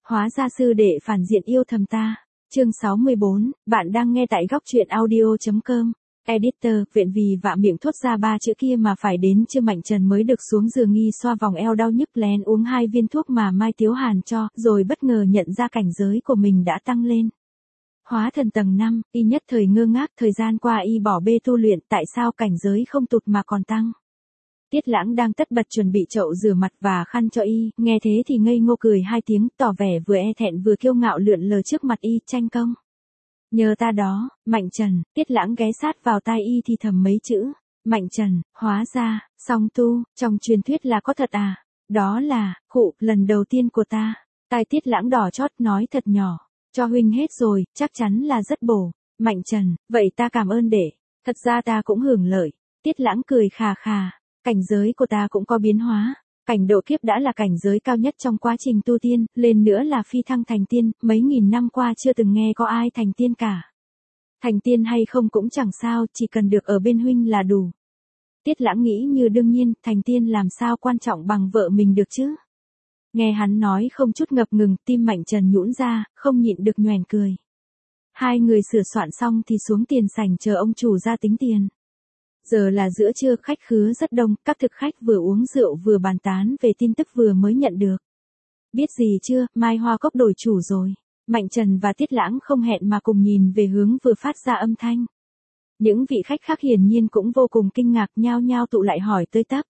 Hóa ra sư đệ phản diện yêu thầm ta. Chương 64, bạn đang nghe tại góc truyện audio.com. Editor, viện vì vạ miệng thốt ra ba chữ kia mà phải đến Trương Mạnh Trần mới được xuống giường nghi xoa vòng eo đau nhức lén uống 2 viên thuốc mà Mai Tiếu Hàn cho, rồi bất ngờ nhận ra cảnh giới của mình đã tăng lên. Hóa thần tầng 5, y nhất thời ngơ ngác, thời gian qua y bỏ bê tu luyện, tại sao cảnh giới không tụt mà còn tăng. Tiết Lãng đang tất bật chuẩn bị chậu rửa mặt và khăn cho y, nghe thế thì ngây ngô cười 2 tiếng, tỏ vẻ vừa e thẹn vừa kiêu ngạo lượn lờ trước mặt y, tranh công. Nhờ ta đó, Mạnh Trần. Tiết Lãng ghé sát vào tai y thì thầm mấy chữ. Mạnh Trần, hóa ra, song tu, trong truyền thuyết là có thật à? Đó là, lần đầu tiên của ta. Tai Tiết Lãng đỏ chót nói thật nhỏ. Cho huynh hết rồi, chắc chắn là rất bổ. Mạnh Trần, vậy ta cảm ơn đệ. Thật ra ta cũng hưởng lợi. Tiết Lãng cười khà khà. Cảnh giới của ta cũng có biến hóa. Cảnh độ kiếp đã là cảnh giới cao nhất trong quá trình tu tiên, lên nữa là phi thăng thành tiên, mấy nghìn năm qua chưa từng nghe có ai thành tiên cả. Thành tiên hay không cũng chẳng sao, chỉ cần được ở bên huynh là đủ. Tiết Lãng nghĩ như đương nhiên, thành tiên làm sao quan trọng bằng vợ mình được chứ. Nghe hắn nói không chút ngập ngừng, tim Mạnh Trần nhũn ra, không nhịn được nhoẻn cười. Hai người sửa soạn xong thì xuống tiền sảnh chờ ông chủ ra tính tiền. Giờ là giữa trưa, khách khứa rất đông, các thực khách vừa uống rượu vừa bàn tán về tin tức vừa mới nhận được. Biết gì chưa, Mai Hoa Cốc đổi chủ rồi. Mạnh Trần và Tiết Lãng không hẹn mà cùng nhìn về hướng vừa phát ra âm thanh. Những vị khách khác hiển nhiên cũng vô cùng kinh ngạc, nhao nhao tụ lại hỏi tới tấp.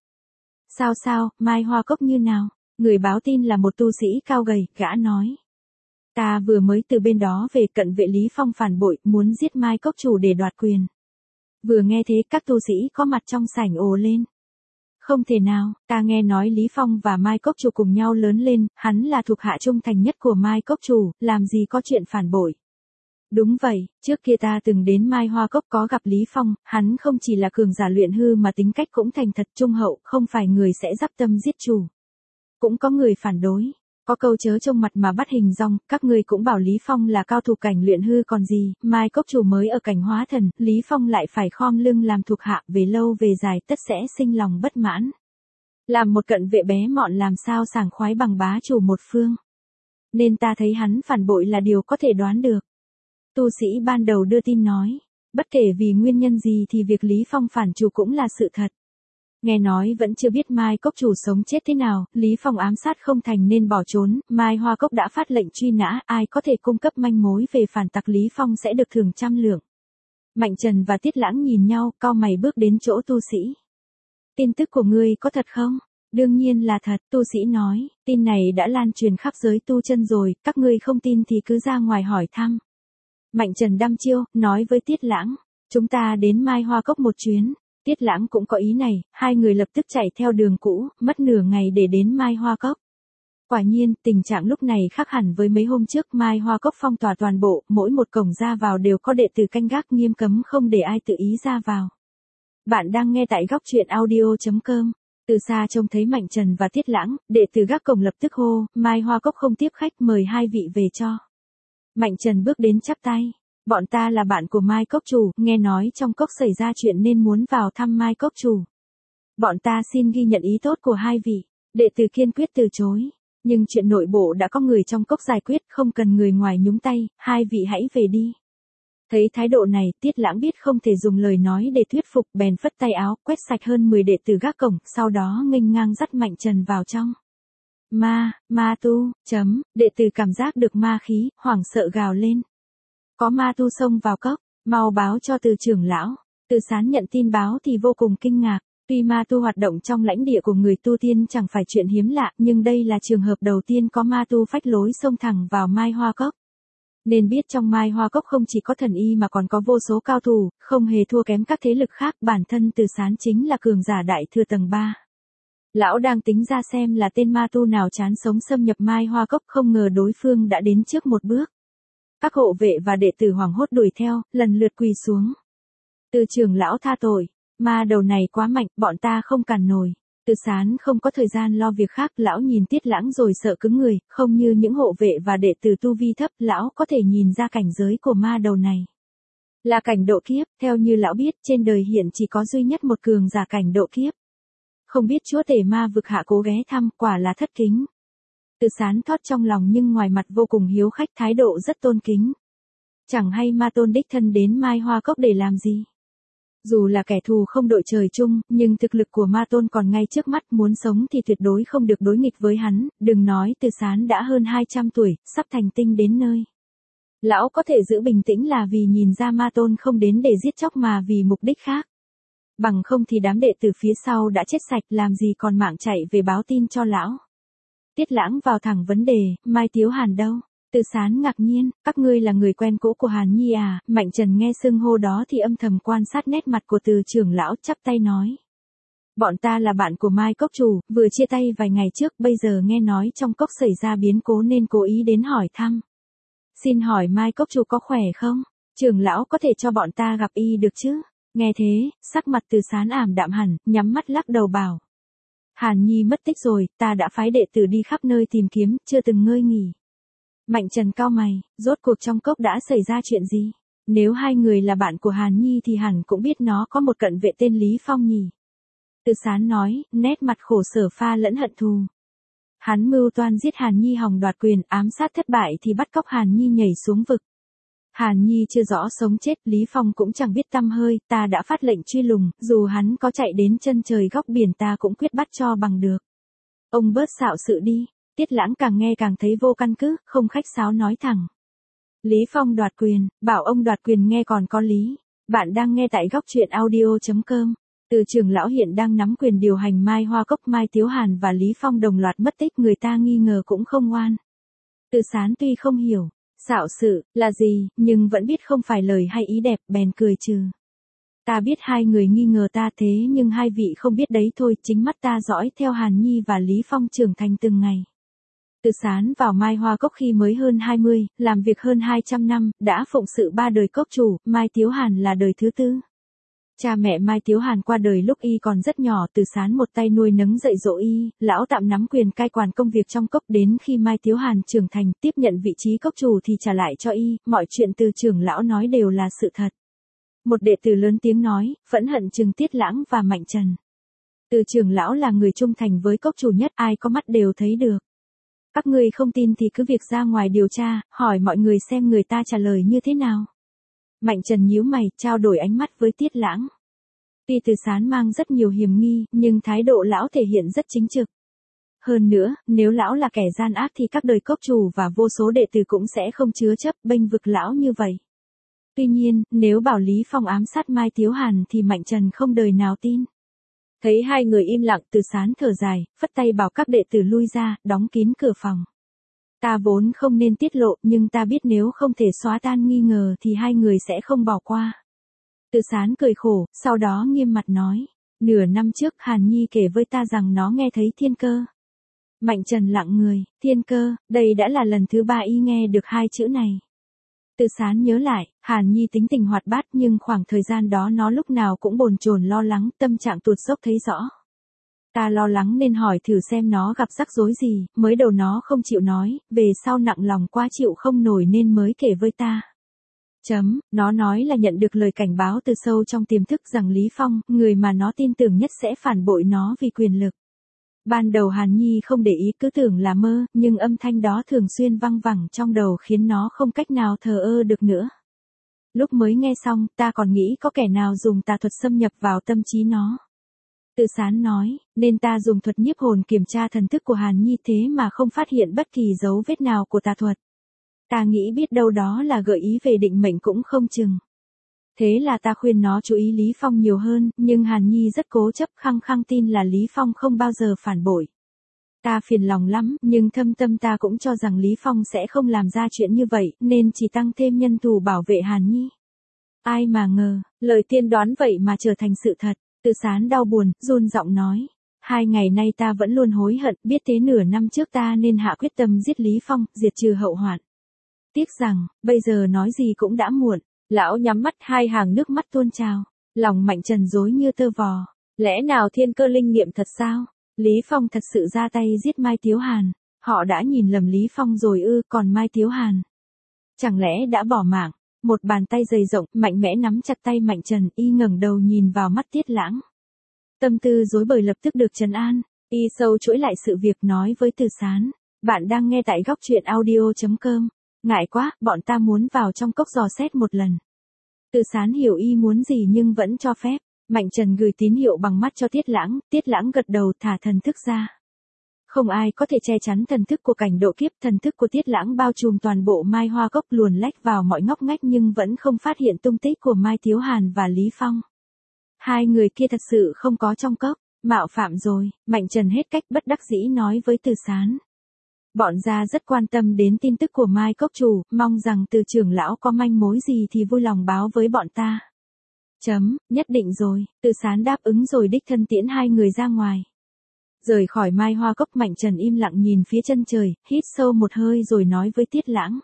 Sao, Mai Hoa Cốc như nào? Người báo tin là một tu sĩ cao gầy, gã nói. Ta vừa mới từ bên đó về, cận vệ Lý Phong phản bội, muốn giết Mai Cốc chủ để đoạt quyền. Vừa nghe thế các tu sĩ có mặt trong sảnh ồ lên. Không thể nào, ta nghe nói Lý Phong và Mai Cốc chủ cùng nhau lớn lên, hắn là thuộc hạ trung thành nhất của Mai Cốc chủ, làm gì có chuyện phản bội. Đúng vậy, trước kia ta từng đến Mai Hoa Cốc có gặp Lý Phong, hắn không chỉ là cường giả luyện hư mà tính cách cũng thành thật trung hậu, không phải người sẽ dắp tâm giết chủ. Cũng có người phản đối. Có câu chớ trông mặt mà bắt hình dong, các ngươi cũng bảo Lý Phong là cao thủ cảnh luyện hư còn gì, Mai Cốc chủ mới ở cảnh hóa thần, Lý Phong lại phải khom lưng làm thuộc hạ, về lâu về dài tất sẽ sinh lòng bất mãn. Làm một cận vệ bé mọn làm sao sảng khoái bằng bá chủ một phương. Nên ta thấy hắn phản bội là điều có thể đoán được. Tu sĩ ban đầu đưa tin nói, bất kể vì nguyên nhân gì thì việc Lý Phong phản chủ cũng là sự thật. Nghe nói vẫn chưa biết Mai Cốc chủ sống chết thế nào, Lý Phong ám sát không thành nên bỏ trốn, Mai Hoa Cốc đã phát lệnh truy nã, ai có thể cung cấp manh mối về phản tặc Lý Phong sẽ được thưởng 100 lượng. Mạnh Trần và Tiết Lãng nhìn nhau, cau mày bước đến chỗ tu sĩ. Tin tức của ngươi có thật không? Đương nhiên là thật, tu sĩ nói, tin này đã lan truyền khắp giới tu chân rồi, các ngươi không tin thì cứ ra ngoài hỏi thăm. Mạnh Trần đăm chiêu, nói với Tiết Lãng, chúng ta đến Mai Hoa Cốc một chuyến. Tiết Lãng cũng có ý này, hai người lập tức chạy theo đường cũ, mất nửa ngày để đến Mai Hoa Cốc. Quả nhiên, tình trạng lúc này khác hẳn với mấy hôm trước, Mai Hoa Cốc phong tỏa toàn bộ, mỗi một cổng ra vào đều có đệ tử canh gác nghiêm cấm không để ai tự ý ra vào. Bạn đang nghe tại góc truyện audio.com. Từ xa trông thấy Mạnh Trần và Tiết Lãng, đệ tử gác cổng lập tức hô, Mai Hoa Cốc không tiếp khách, mời hai vị về cho. Mạnh Trần bước đến chắp tay. Bọn ta là bạn của Mai Cốc chủ, nghe nói trong cốc xảy ra chuyện nên muốn vào thăm Mai Cốc chủ. Bọn ta xin ghi nhận ý tốt của hai vị. Đệ tử kiên quyết từ chối. Nhưng chuyện nội bộ đã có người trong cốc giải quyết, không cần người ngoài nhúng tay, hai vị hãy về đi. Thấy thái độ này, Tiết Lãng biết không thể dùng lời nói để thuyết phục, bèn phất tay áo, quét sạch hơn 10 đệ tử gác cổng, sau đó nghênh ngang dắt Mạnh Trần vào trong. Ma tu, đệ tử cảm giác được ma khí, hoảng sợ gào lên. Có ma tu xông vào cốc, mau báo cho Từ trưởng lão. Từ Sán nhận tin báo thì vô cùng kinh ngạc. Tuy ma tu hoạt động trong lãnh địa của người tu tiên chẳng phải chuyện hiếm lạ, nhưng đây là trường hợp đầu tiên có ma tu phách lối xông thẳng vào Mai Hoa Cốc. Nên biết trong Mai Hoa Cốc không chỉ có thần y mà còn có vô số cao thủ, không hề thua kém các thế lực khác, bản thân Từ Sán chính là cường giả đại thừa tầng 3. Lão đang tính ra xem là tên ma tu nào chán sống xâm nhập Mai Hoa Cốc, không ngờ đối phương đã đến trước một bước. Các hộ vệ và đệ tử hoảng hốt đuổi theo, lần lượt quỳ xuống. Từ trưởng lão tha tội, ma đầu này quá mạnh, bọn ta không cản nổi. Từ Sán không có thời gian lo việc khác, lão nhìn Tiết Lãng rồi sợ cứng người, không như những hộ vệ và đệ tử tu vi thấp, lão có thể nhìn ra cảnh giới của ma đầu này. Là cảnh độ kiếp, theo như lão biết, trên đời hiện chỉ có duy nhất một cường giả cảnh độ kiếp. Không biết chúa tể ma vực hạ cố ghé thăm, quả là thất kính. Từ Sán thót trong lòng nhưng ngoài mặt vô cùng hiếu khách, thái độ rất tôn kính. Chẳng hay Ma Tôn đích thân đến Mai Hoa Cốc để làm gì. Dù là kẻ thù không đội trời chung, nhưng thực lực của Ma Tôn còn ngay trước mắt, muốn sống thì tuyệt đối không được đối nghịch với hắn, đừng nói Từ Sán đã hơn 200 tuổi, sắp thành tinh đến nơi. Lão có thể giữ bình tĩnh là vì nhìn ra Ma Tôn không đến để giết chóc mà vì mục đích khác. Bằng không thì đám đệ tử phía sau đã chết sạch, làm gì còn mạng chạy về báo tin cho lão. Tiết Lãng vào thẳng vấn đề, Mai Tiếu Hàn đâu? Từ Sán ngạc nhiên, các ngươi là người quen cũ của Hàn Nhi à? Mạnh Trần nghe xưng hô đó thì âm thầm quan sát nét mặt của Từ trưởng lão, chắp tay nói. Bọn ta là bạn của Mai Cốc chủ, vừa chia tay vài ngày trước, bây giờ nghe nói trong cốc xảy ra biến cố nên cố ý đến hỏi thăm. Xin hỏi Mai Cốc chủ có khỏe không? Trưởng lão có thể cho bọn ta gặp y được chứ? Nghe thế, sắc mặt Từ Sán ảm đạm hẳn, nhắm mắt lắc đầu bảo. Hàn Nhi mất tích rồi, ta đã phái đệ tử đi khắp nơi tìm kiếm, chưa từng ngơi nghỉ. Mạnh Trần cau mày, rốt cuộc trong cốc đã xảy ra chuyện gì? Nếu hai người là bạn của Hàn Nhi thì hẳn cũng biết nó có một cận vệ tên Lý Phong nhỉ. Từ Sán nói, nét mặt khổ sở pha lẫn hận thù. Hắn mưu toan giết Hàn Nhi hòng đoạt quyền, ám sát thất bại thì bắt cóc Hàn Nhi nhảy xuống vực. Hàn Nhi chưa rõ sống chết, Lý Phong cũng chẳng biết tăm hơi, ta đã phát lệnh truy lùng, dù hắn có chạy đến chân trời góc biển ta cũng quyết bắt cho bằng được. Ông bớt xạo sự đi. Tiết Lãng càng nghe càng thấy vô căn cứ, không khách sáo nói thẳng. Lý Phong đoạt quyền, bảo ông đoạt quyền nghe còn có lý. Bạn đang nghe tại góc truyện audio.com. Từ trưởng lão hiện đang nắm quyền điều hành Mai Hoa Cốc, Mai Tiếu Hàn và Lý Phong đồng loạt mất tích, người ta nghi ngờ cũng không ngoan. Từ Sán tuy không hiểu, xạo sự, là gì, nhưng vẫn biết không phải lời hay ý đẹp, bèn cười trừ. Ta biết hai người nghi ngờ ta thế nhưng hai vị không biết đấy thôi, chính mắt ta dõi theo Hàn Nhi và Lý Phong trưởng thành từng ngày. Từ Sán vào Mai Hoa Cốc khi mới hơn 20, làm việc hơn 200 năm, đã phụng sự ba đời cốc chủ, Mai Tiếu Hàn là đời thứ tư. Cha mẹ Mai Tiếu Hàn qua đời lúc y còn rất nhỏ, Từ Sán một tay nuôi nấng dạy dỗ y, lão tạm nắm quyền cai quản công việc trong cốc, đến khi Mai Tiếu Hàn trưởng thành tiếp nhận vị trí cốc chủ thì trả lại cho y, mọi chuyện Từ trưởng lão nói đều là sự thật. Một đệ tử lớn tiếng nói, phẫn hận trừng Tiết Lãng và Mạnh Trần. Từ trưởng lão là người trung thành với cốc chủ nhất, ai có mắt đều thấy được. Các ngươi không tin thì cứ việc ra ngoài điều tra, hỏi mọi người xem người ta trả lời như thế nào. Mạnh Trần nhíu mày, trao đổi ánh mắt với Tiết Lãng. Tuy Từ Sán mang rất nhiều hiểm nghi, nhưng thái độ lão thể hiện rất chính trực. Hơn nữa, nếu lão là kẻ gian ác thì các đời cốc chủ và vô số đệ tử cũng sẽ không chứa chấp bênh vực lão như vậy. Tuy nhiên, nếu bảo Lý Phong ám sát Mai Tiếu Hàn thì Mạnh Trần không đời nào tin. Thấy hai người im lặng, Từ Sán thở dài, phất tay bảo các đệ tử lui ra, đóng kín cửa phòng. Ta vốn không nên tiết lộ, nhưng ta biết nếu không thể xóa tan nghi ngờ thì hai người sẽ không bỏ qua. Từ Sán cười khổ, sau đó nghiêm mặt nói. Nửa năm trước Hàn Nhi kể với ta rằng nó nghe thấy thiên cơ. Mạnh Trần lặng người, thiên cơ, đây đã là lần thứ ba y nghe được hai chữ này. Từ Sán nhớ lại, Hàn Nhi tính tình hoạt bát nhưng khoảng thời gian đó nó lúc nào cũng bồn chồn lo lắng, tâm trạng tụt dốc thấy rõ. Ta lo lắng nên hỏi thử xem nó gặp rắc rối gì, mới đầu nó không chịu nói, về sau nặng lòng quá chịu không nổi nên mới kể với ta. Nó nói là nhận được lời cảnh báo từ sâu trong tiềm thức rằng Lý Phong, người mà nó tin tưởng nhất sẽ phản bội nó vì quyền lực. Ban đầu Hàn Nhi không để ý, cứ tưởng là mơ, nhưng âm thanh đó thường xuyên văng vẳng trong đầu khiến nó không cách nào thờ ơ được nữa. Lúc mới nghe xong, ta còn nghĩ có kẻ nào dùng tà thuật xâm nhập vào tâm trí nó. Từ Sán nói, nên ta dùng thuật nhiếp hồn kiểm tra thần thức của Hàn Nhi thế mà không phát hiện bất kỳ dấu vết nào của tà thuật. Ta nghĩ biết đâu đó là gợi ý về định mệnh cũng không chừng. Thế là ta khuyên nó chú ý Lý Phong nhiều hơn, nhưng Hàn Nhi rất cố chấp, khăng khăng tin là Lý Phong không bao giờ phản bội. Ta phiền lòng lắm, nhưng thâm tâm ta cũng cho rằng Lý Phong sẽ không làm ra chuyện như vậy, nên chỉ tăng thêm nhân thủ bảo vệ Hàn Nhi. Ai mà ngờ, lời tiên đoán vậy mà trở thành sự thật. Từ Sán đau buồn, run giọng nói. 2 ngày nay ta vẫn luôn hối hận, biết thế nửa năm trước ta nên hạ quyết tâm giết Lý Phong, diệt trừ hậu hoạn. Tiếc rằng, bây giờ nói gì cũng đã muộn. Lão nhắm mắt, hai hàng nước mắt tuôn trào. Lòng Mạnh Trần rối như tơ vò. Lẽ nào thiên cơ linh nghiệm thật sao? Lý Phong thật sự ra tay giết Mai Tiếu Hàn. Họ đã nhìn lầm Lý Phong rồi ư, còn Mai Tiếu Hàn chẳng lẽ đã bỏ mạng? Một bàn tay dày rộng, mạnh mẽ nắm chặt tay Mạnh Trần, y ngẩng đầu nhìn vào mắt Tiết Lãng. Tâm tư rối bời lập tức được trấn an, y sâu chuỗi lại sự việc nói với Từ Sán. Bạn đang nghe tại góc truyện audio.com. Ngại quá, bọn ta muốn vào trong cốc dò xét một lần. Từ Sán hiểu y muốn gì nhưng vẫn cho phép. Mạnh Trần gửi tín hiệu bằng mắt cho Tiết Lãng gật đầu thả thần thức ra. Không ai có thể che chắn thần thức của cảnh độ kiếp, thần thức của Tiết Lãng bao trùm toàn bộ Mai Hoa Cốc luồn lách vào mọi ngóc ngách nhưng vẫn không phát hiện tung tích của Mai Tiếu Hàn và Lý Phong. Hai người kia thật sự không có trong cốc, mạo phạm rồi, Mạnh Trần hết cách bất đắc dĩ nói với Từ Sán. Bọn gia rất quan tâm đến tin tức của Mai Cốc chủ, mong rằng Từ trưởng lão có manh mối gì thì vui lòng báo với bọn ta. Nhất định rồi, Từ Sán đáp ứng rồi đích thân tiễn hai người ra ngoài. Rời khỏi Mai Hoa Cốc, Mạnh Trần im lặng nhìn phía chân trời, hít sâu một hơi rồi nói với Tiết Lãng.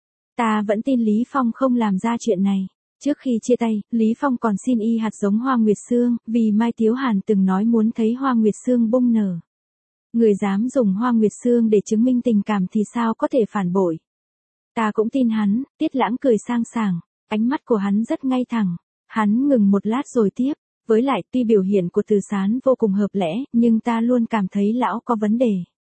Ta vẫn tin Lý Phong không làm ra chuyện này. Trước khi chia tay, Lý Phong còn xin y hạt giống Hoa Nguyệt Sương, vì Mai Tiếu Hàn từng nói muốn thấy Hoa Nguyệt Sương bung nở. Người dám dùng Hoa Nguyệt Sương để chứng minh tình cảm thì sao có thể phản bội. Ta cũng tin hắn, Tiết Lãng cười sang sảng, ánh mắt của hắn rất ngay thẳng. Hắn ngừng một lát rồi tiếp, với lại tuy biểu hiện của Từ Sán vô cùng hợp lẽ, nhưng ta luôn cảm thấy lão có vấn đề.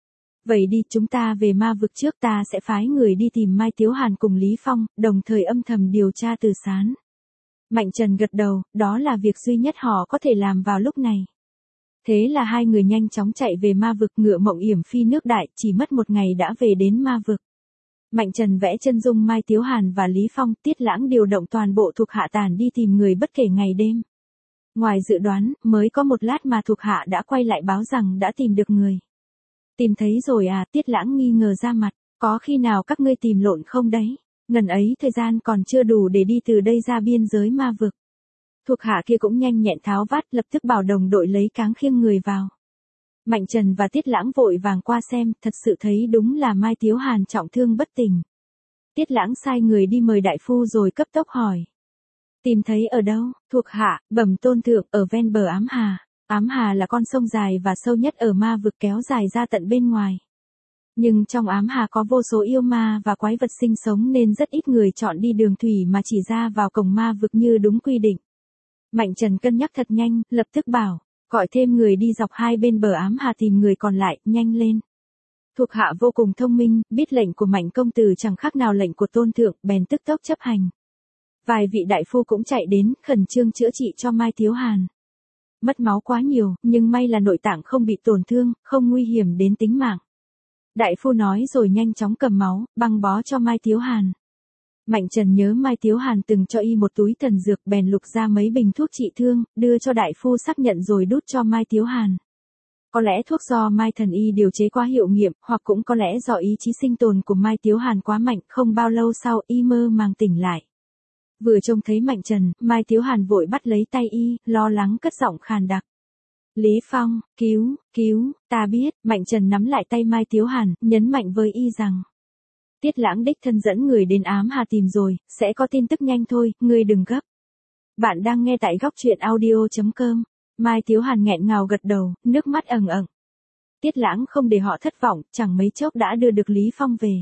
Vậy đi, chúng ta về ma vực trước, ta sẽ phái người đi tìm Mai Tiếu Hàn cùng Lý Phong, đồng thời âm thầm điều tra Từ Sán. Mạnh Trần gật đầu, đó là việc duy nhất họ có thể làm vào lúc này. Thế là hai người nhanh chóng chạy về ma vực, ngựa mộng yểm phi nước đại, chỉ mất một ngày đã về đến ma vực. Mạnh Trần vẽ chân dung Mai Tiếu Hàn và Lý Phong, Tiết Lãng điều động toàn bộ thuộc hạ tàn đi tìm người bất kể ngày đêm. Ngoài dự đoán, mới có một lát mà thuộc hạ đã quay lại báo rằng đã tìm được người. Tìm thấy rồi à? Tiết Lãng nghi ngờ ra mặt, có khi nào các ngươi tìm lộn không đấy? Ngần ấy thời gian còn chưa đủ để đi từ đây ra biên giới ma vực. Thuộc hạ kia cũng nhanh nhẹn tháo vát, lập tức bảo đồng đội lấy cáng khiêng người vào. Mạnh Trần và Tiết Lãng vội vàng qua xem, thật sự thấy đúng là Mai Tiếu Hàn trọng thương bất tỉnh. Tiết Lãng sai người đi mời đại phu rồi cấp tốc hỏi. Tìm thấy ở đâu? Thuộc hạ bẩm tôn thượng, ở ven bờ Ám Hà. Ám Hà là con sông dài và sâu nhất ở ma vực, kéo dài ra tận bên ngoài. Nhưng trong Ám Hà có vô số yêu ma và quái vật sinh sống nên rất ít người chọn đi đường thủy mà chỉ ra vào cổng ma vực như đúng quy định. Mạnh Trần cân nhắc thật nhanh, lập tức bảo, gọi thêm người đi dọc hai bên bờ Ám Hà tìm người còn lại, nhanh lên. Thuộc hạ vô cùng thông minh, biết lệnh của Mạnh công tử chẳng khác nào lệnh của tôn thượng, bèn tức tốc chấp hành. Vài vị đại phu cũng chạy đến, khẩn trương chữa trị cho Mai Tiếu Hàn. Mất máu quá nhiều, nhưng may là nội tạng không bị tổn thương, không nguy hiểm đến tính mạng. Đại phu nói rồi nhanh chóng cầm máu, băng bó cho Mai Tiếu Hàn. Mạnh Trần nhớ Mai Tiếu Hàn từng cho y một túi thần dược, bèn lục ra mấy bình thuốc trị thương, đưa cho đại phu xác nhận rồi đút cho Mai Tiếu Hàn. Có lẽ thuốc do Mai thần y điều chế quá hiệu nghiệm, hoặc cũng có lẽ do ý chí sinh tồn của Mai Tiếu Hàn quá mạnh, không bao lâu sau y mơ màng tỉnh lại. Vừa trông thấy Mạnh Trần, Mai Tiếu Hàn vội bắt lấy tay y, lo lắng cất giọng khàn đặc. Lý Phong, cứu, ta biết. Mạnh Trần nắm lại tay Mai Tiếu Hàn, nhấn mạnh với y rằng. Tiết Lãng đích thân dẫn người đến Ám Hà tìm rồi, sẽ có tin tức nhanh thôi, ngươi đừng gấp. Bạn đang nghe tại góc truyện audio.com. Mai Tiếu Hàn nghẹn ngào gật đầu, nước mắt ẩn ẩn. Tiết Lãng không để họ thất vọng, chẳng mấy chốc đã đưa được Lý Phong về.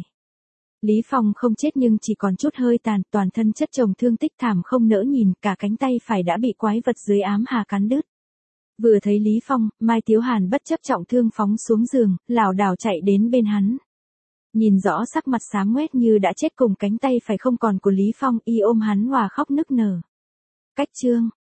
Lý Phong không chết nhưng chỉ còn chút hơi tàn, toàn thân chất chồng thương tích thảm không nỡ nhìn, cả cánh tay phải đã bị quái vật dưới Ám Hà cắn đứt. Vừa thấy Lý Phong, Mai Tiếu Hàn bất chấp trọng thương phóng xuống giường, lảo đảo chạy đến bên hắn. Nhìn rõ sắc mặt xám ngoét như đã chết cùng cánh tay phải không còn của Lý Phong, y ôm hắn hòa khóc nức nở. Cách chương